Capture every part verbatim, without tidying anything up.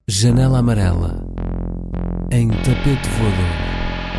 Janela amarela, em tapete voador.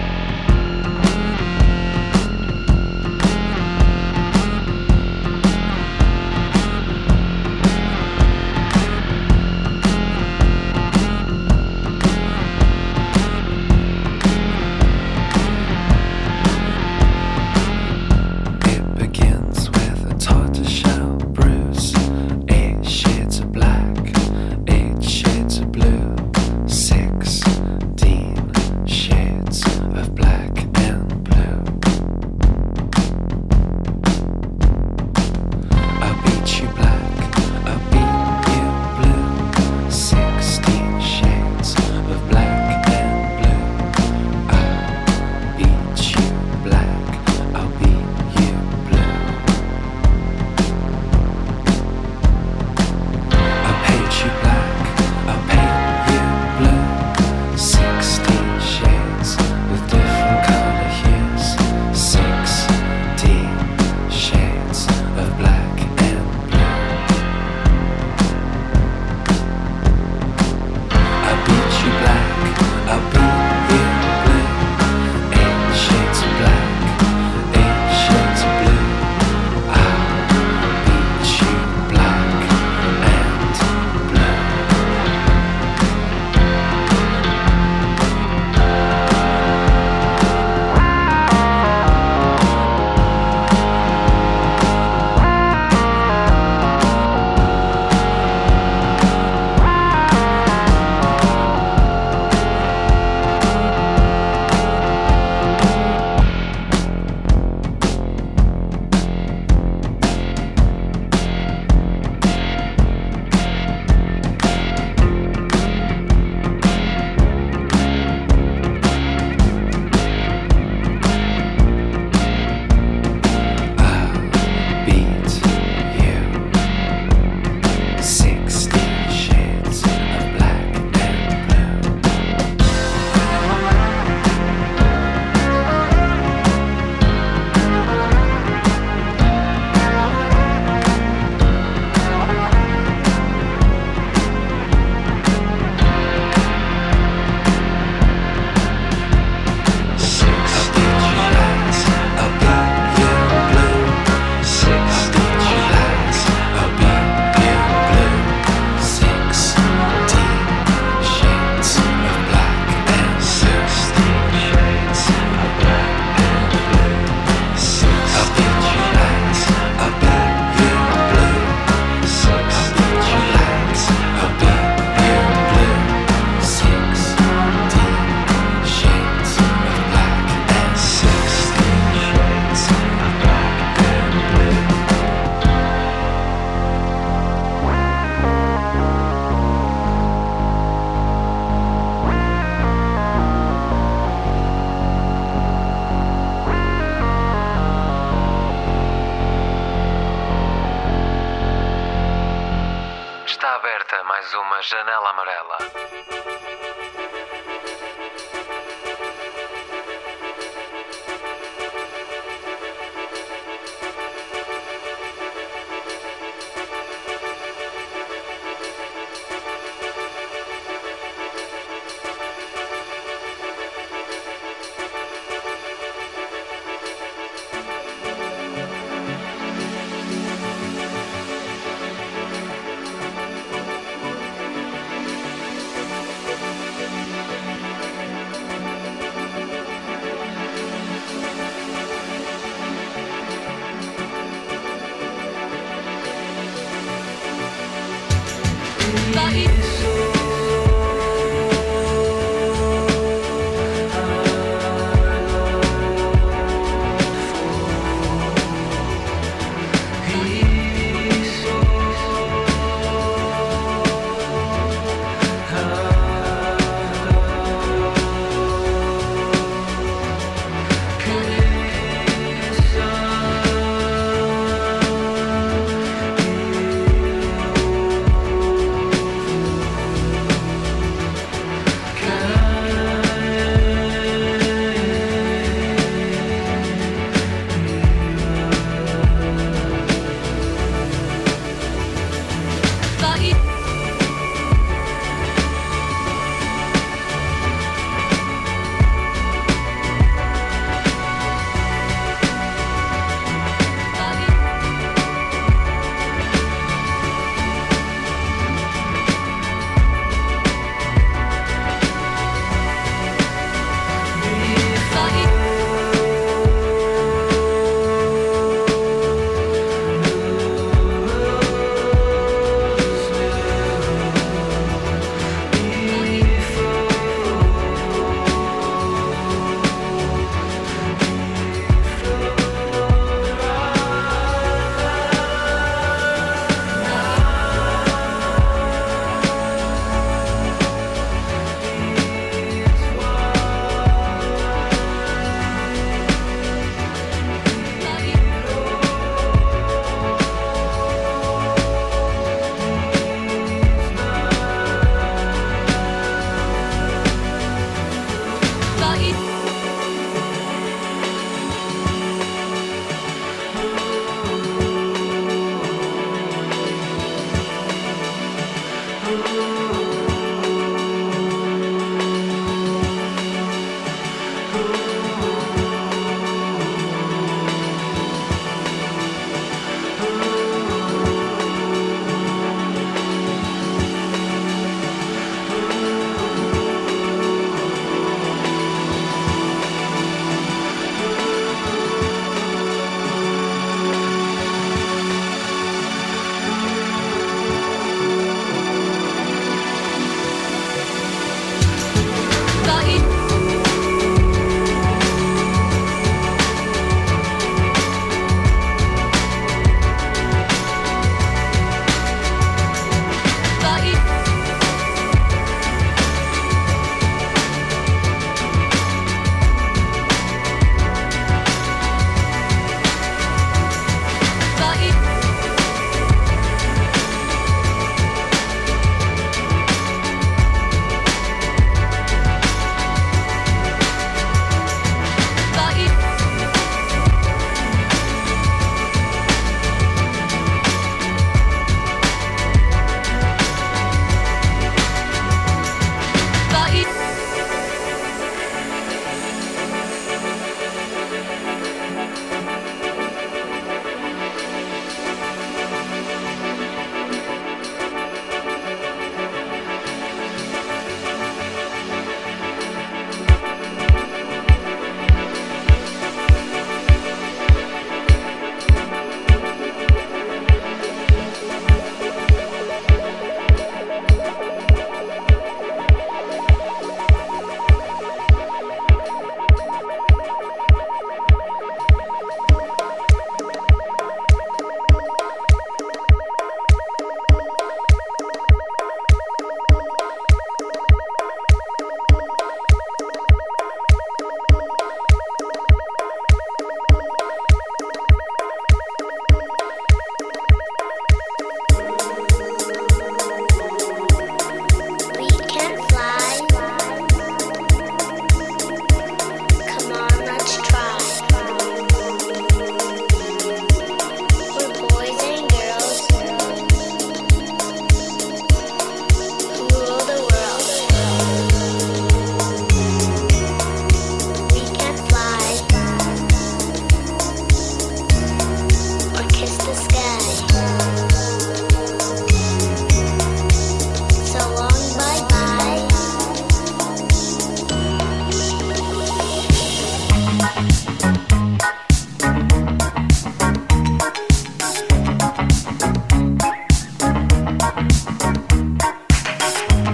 Está aberta mais uma janela amarela.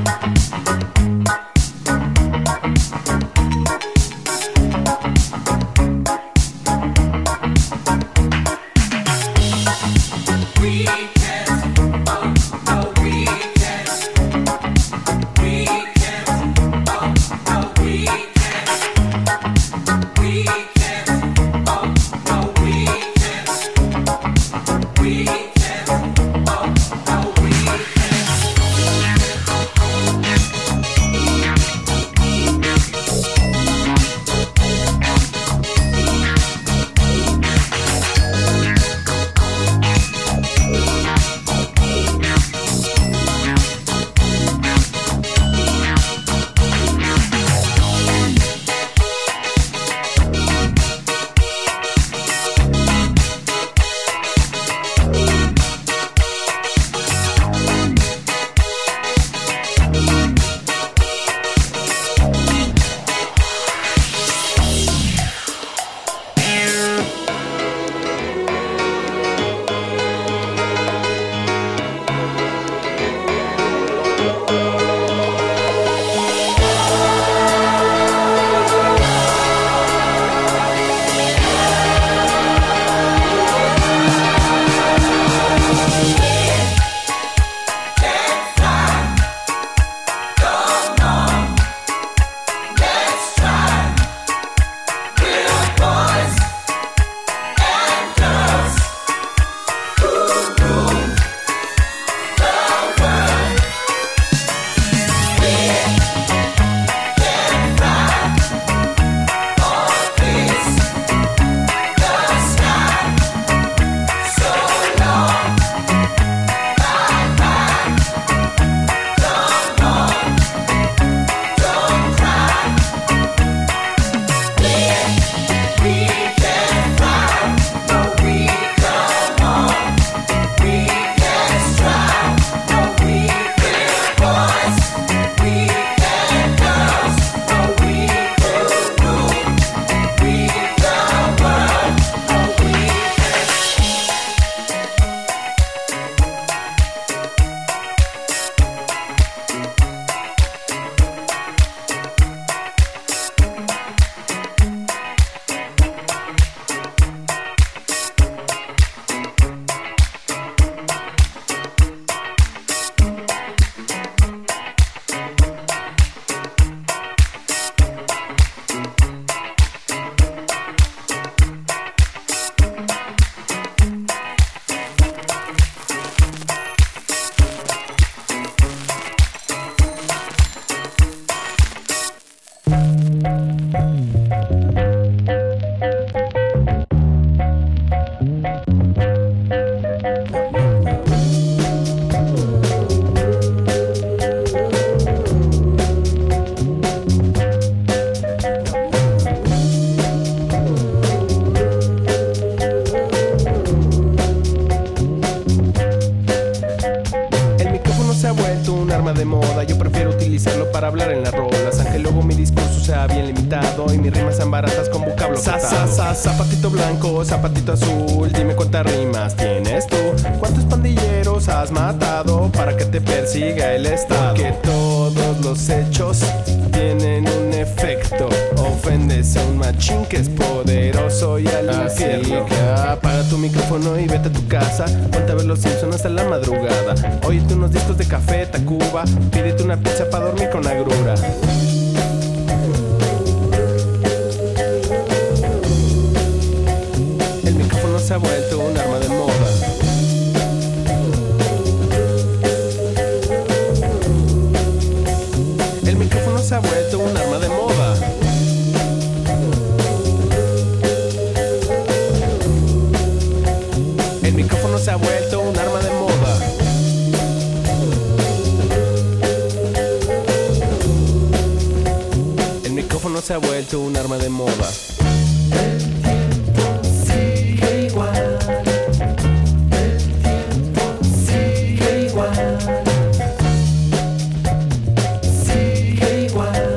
para hablar en las rolas, aunque luego mi discurso sea bien limitado y mis rimas sean baratas con vocablo sa, sa, sa, zapatito blanco, zapatito azul, dime cuántas rimas tienes tú, cuántos pandilleros has matado para que te persiga el Estado. Que todos los hechos tienen un efecto, ofendes a un machín que es poderoso y al Así infierno. que apaga tu micrófono y vete a tu casa, ponte a ver los Simpsons hasta la madrugada, óyete unos discos de Café Tacuba, pídete una pizza para dormir con agrura. El micrófono se ha vuelto un arma de moda. El micrófono se ha vuelto un arma de moda. El micrófono se ha vuelto un arma de moda. El micrófono se ha vuelto un arma de moda. Sigue igual, el tiempo sigue igual, sigue igual,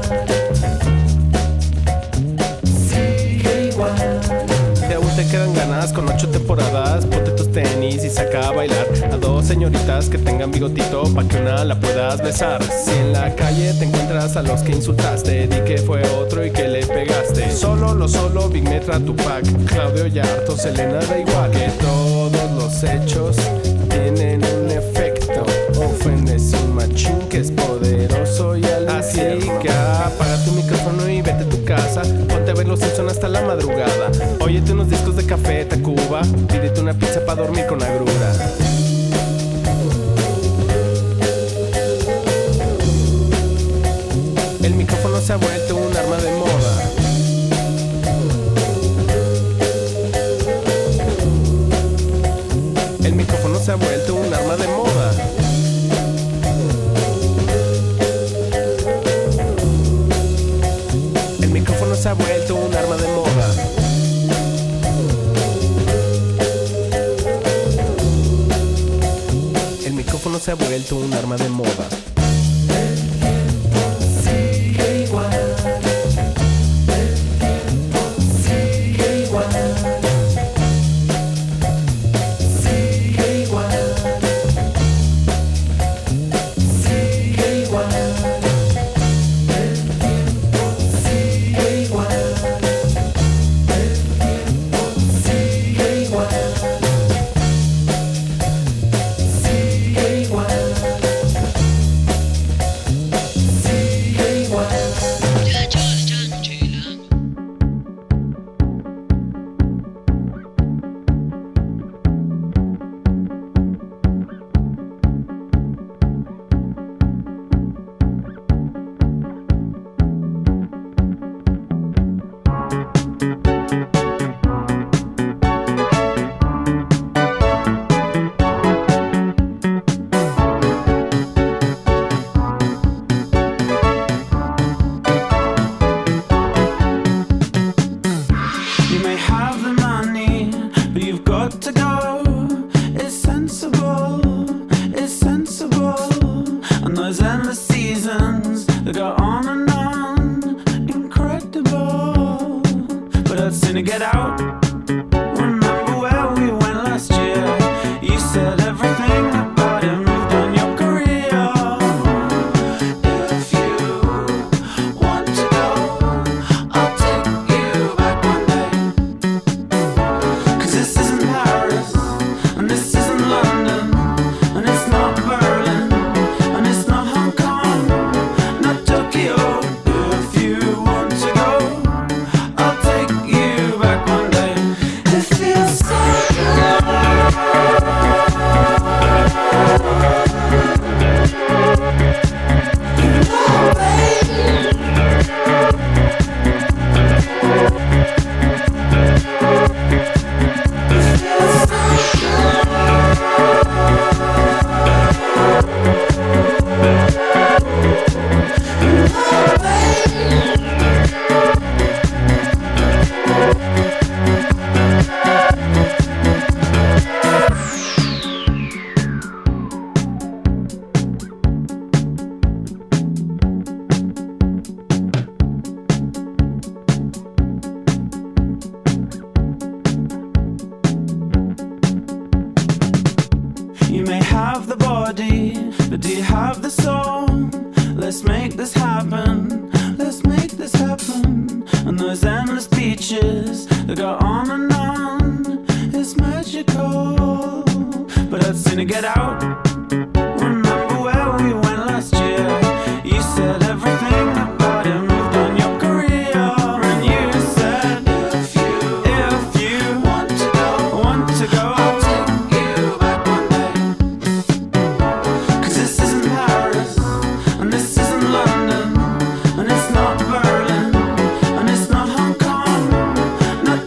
sigue igual. Si aún te quedan ganas con ocho temporadas, ponte tus tenis y saca a bailar a dos señoritas que tengan bigotito pa' que una la puedas besar. Si en la calle te encuentras a los que insultaste, di que fue otro y que le pegaste. Solo lo solo, Big Metra, Tupac, Claudio Yarto, Selena, da igual. Que todos los hechos tienen un efecto. Ofendes un machín que es poderoso y al Así que apaga tu micrófono y vete a tu casa. Ponte a ver los Simpson hasta la madrugada. Óyete unos discos de Café Tacuba. Pídete una pizza pa' dormir con agrura. El micrófono se ha vuelto un arma de moda. El micrófono se ha vuelto un arma de moda. El micrófono se ha vuelto un arma de moda. El micrófono se ha vuelto un arma de moda. Sigue igual, el tiempo sigue igual, sigue igual, sigue igual, el tiempo sigue igual, el tiempo sigue igual, sigue igual.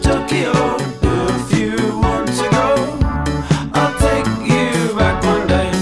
If you want to go, I'll take you back one day.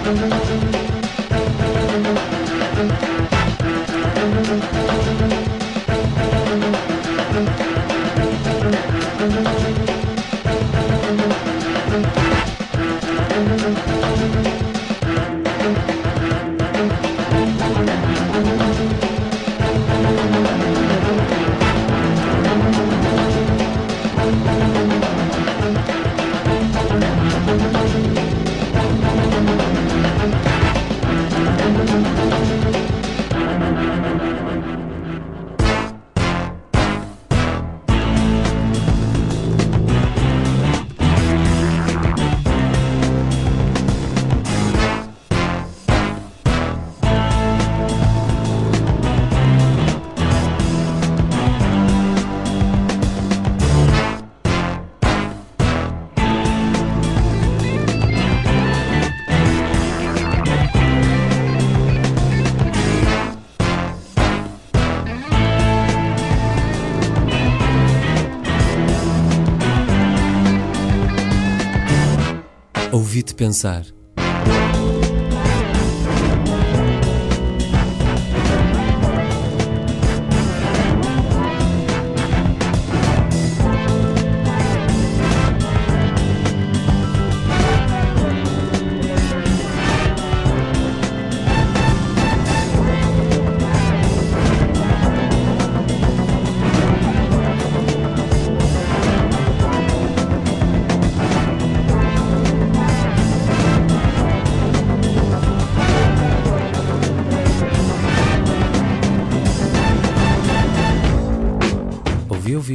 Ouvi-te pensar. Ouvi, ouvi.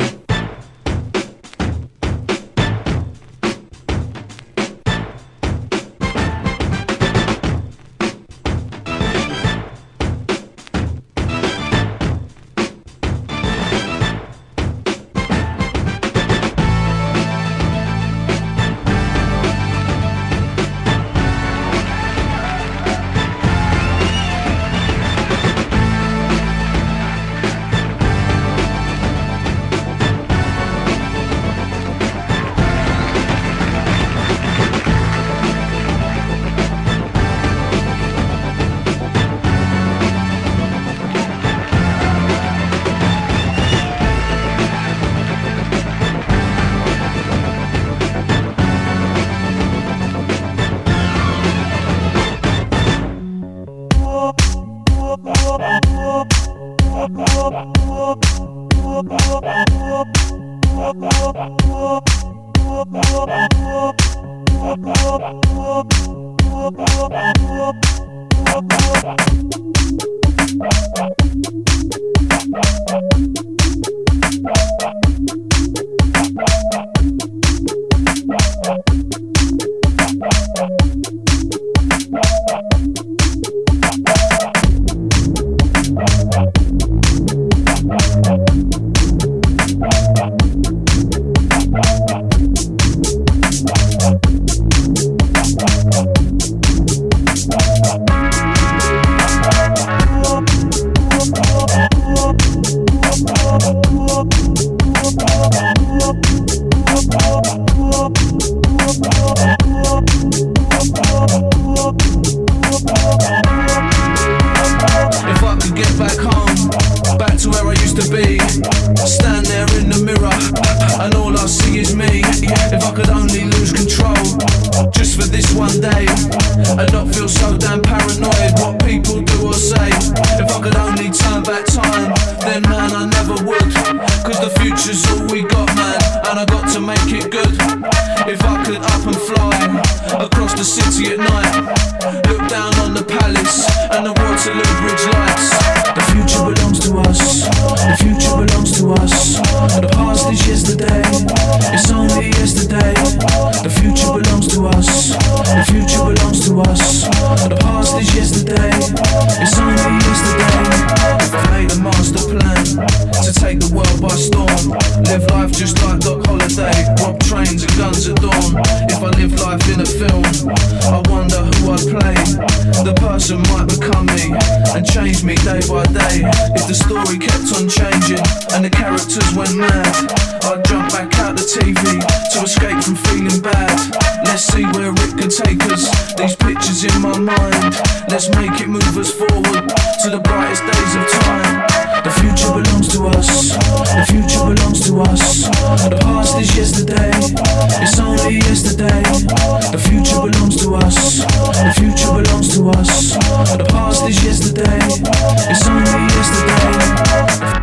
Live life just like Doc Holiday. Rob trains and guns at dawn. If I live life in a film film, I wonder who I'd play. The person might become me and change me day by day. If the story kept on changing and the characters went mad, I'd jump back out the T V to escape from feeling bad. Let's see where it could take us, these pictures in my mind. Let's make it move us forward to the brightest days of time. The future belongs to us, the future belongs to us. The past is yesterday, it's only yesterday. The future belongs to us, the future belongs to us. The past is yesterday, it's only yesterday.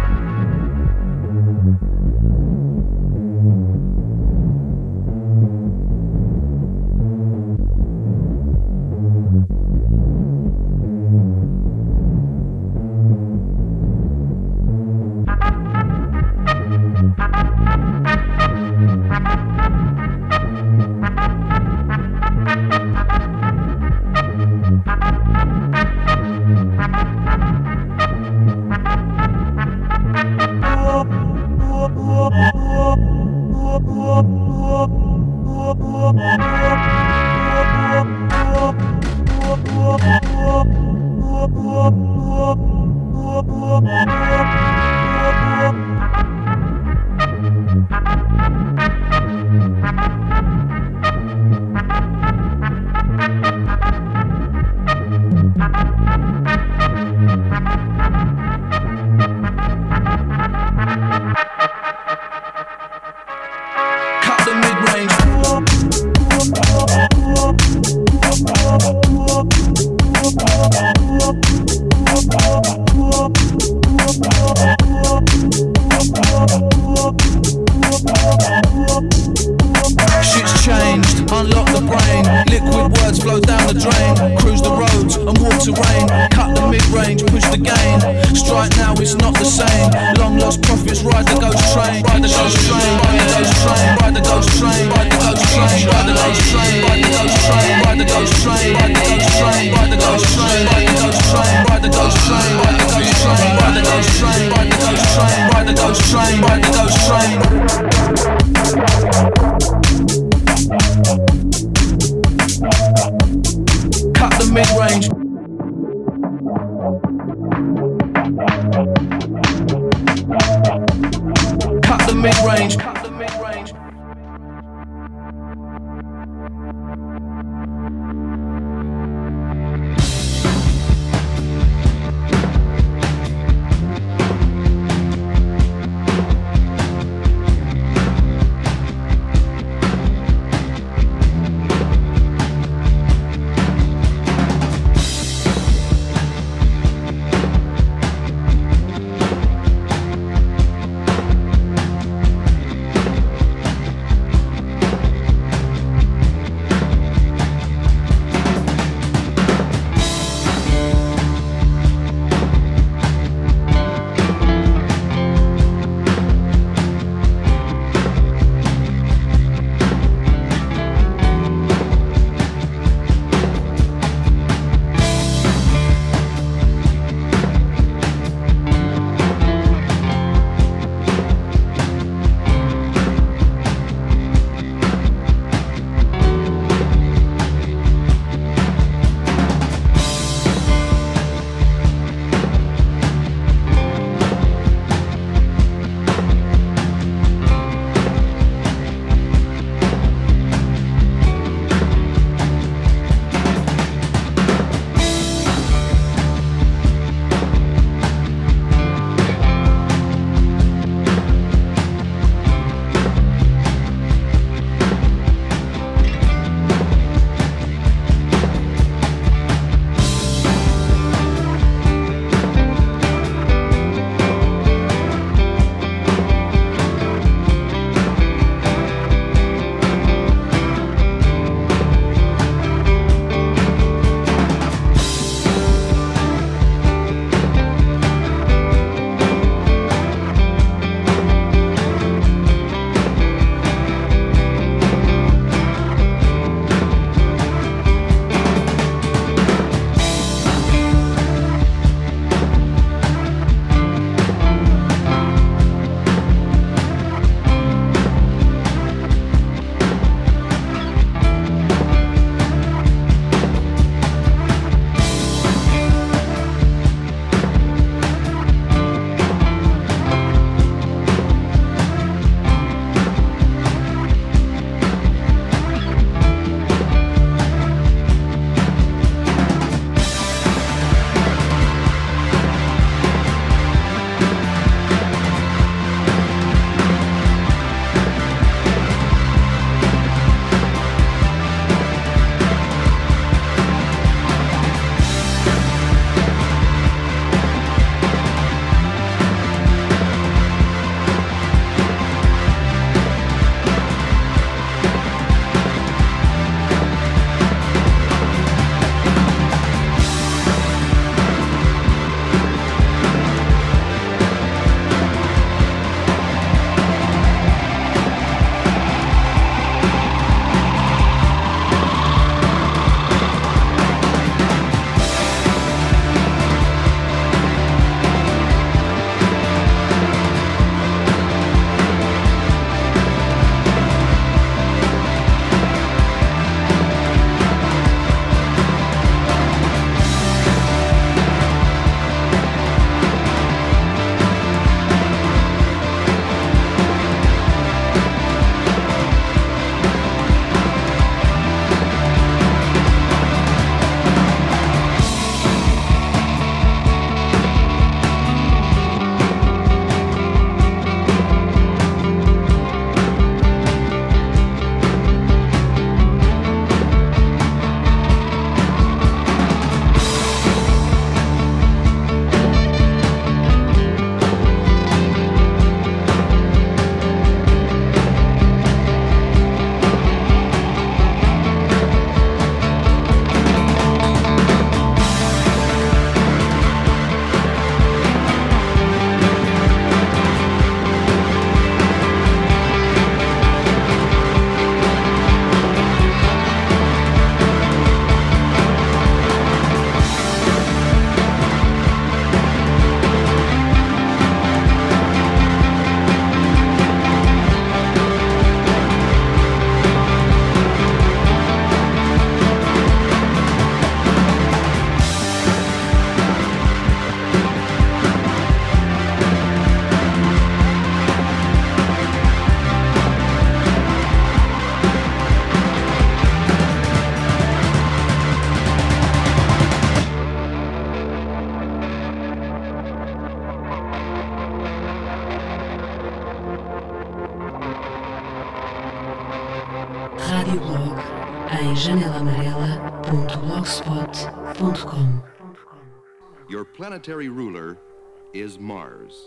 amarela ponto blogspot ponto com. Your planetary ruler is Mars.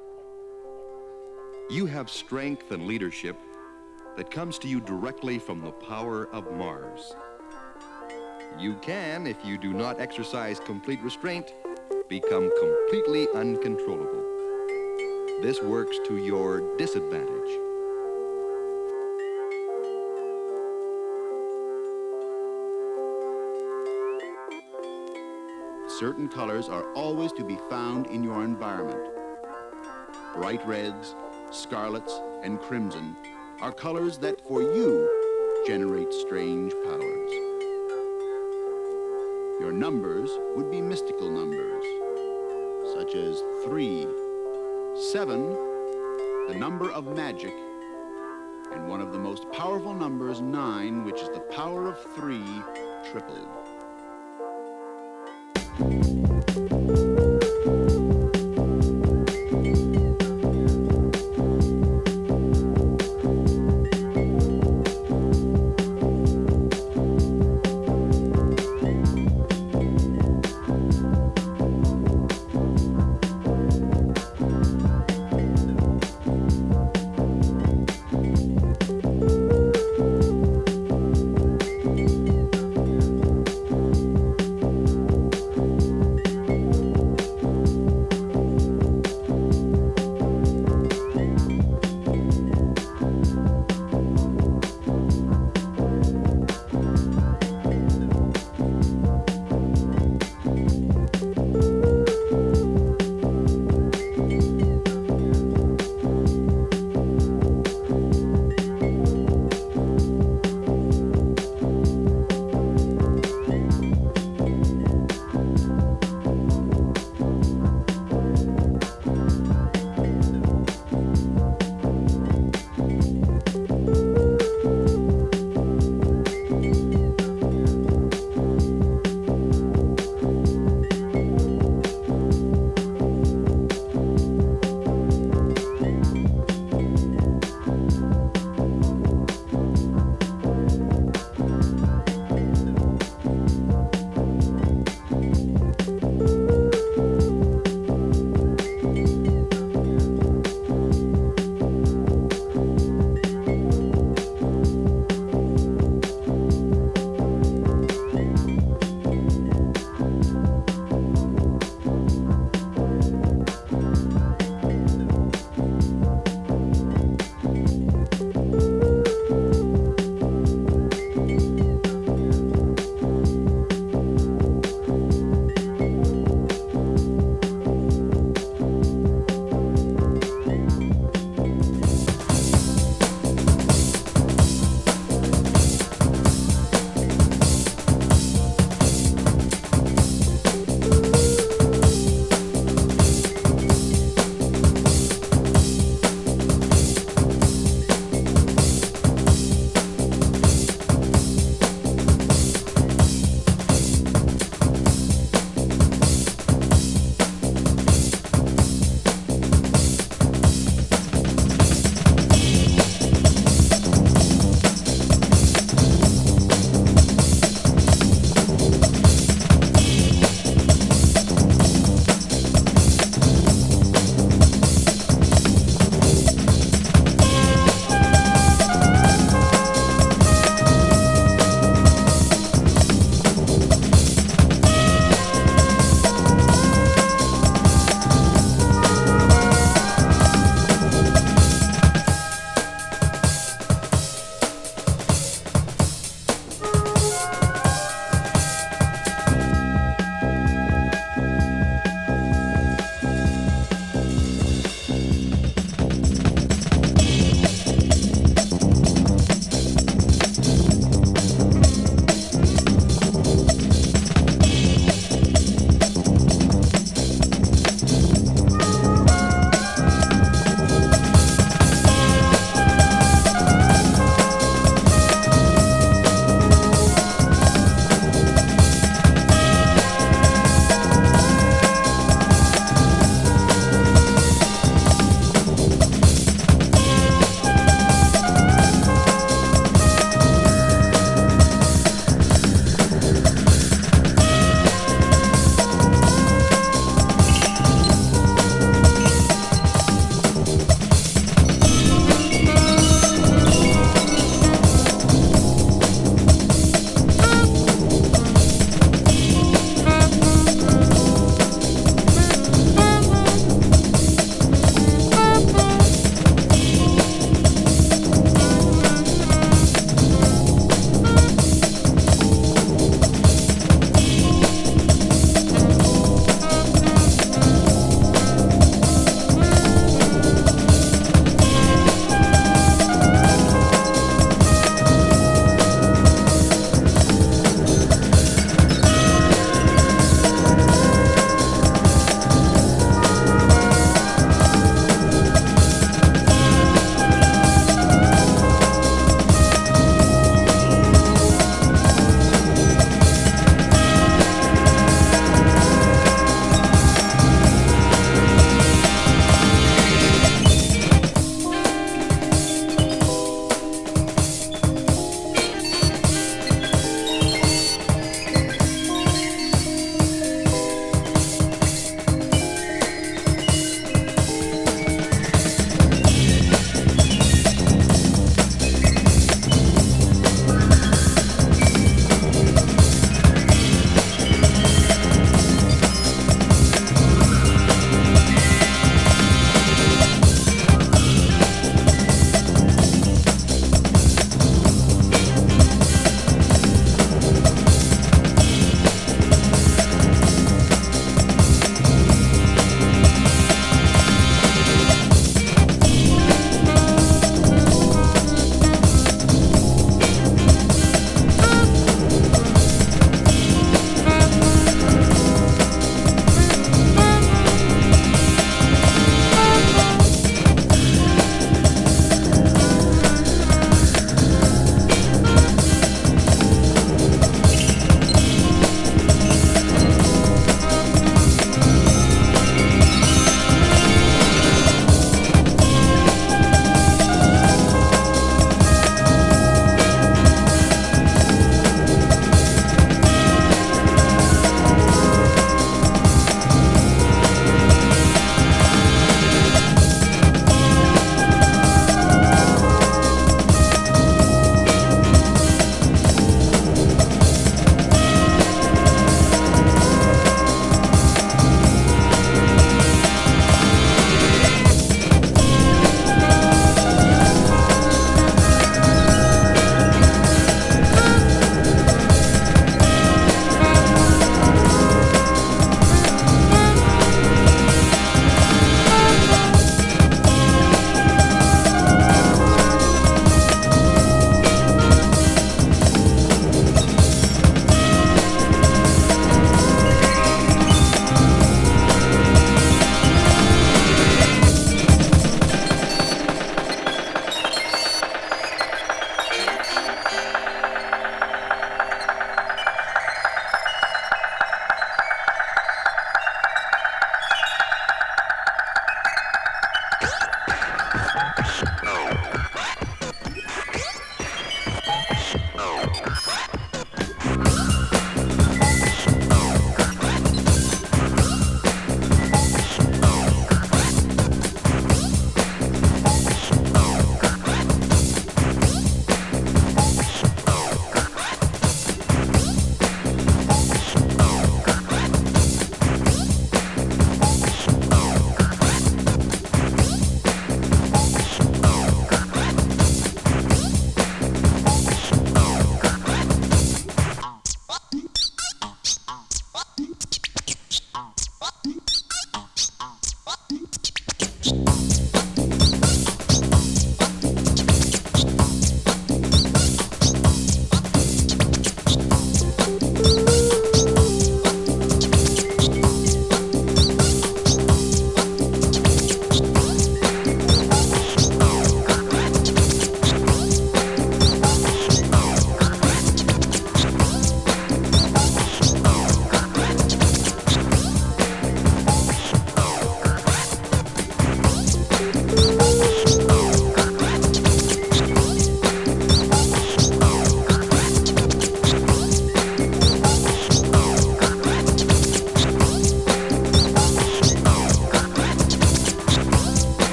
You have strength and leadership that comes to you directly from the power of Mars. You can, if you do not exercise complete restraint, become completely uncontrollable. This works to your disadvantage. Certain colors are always to be found in your environment. Bright reds, scarlets, and crimson are colors that, for you, generate strange powers. Your numbers would be mystical numbers, such as three, seven, the number of magic, and one of the most powerful numbers, nine, which is the power of three tripled.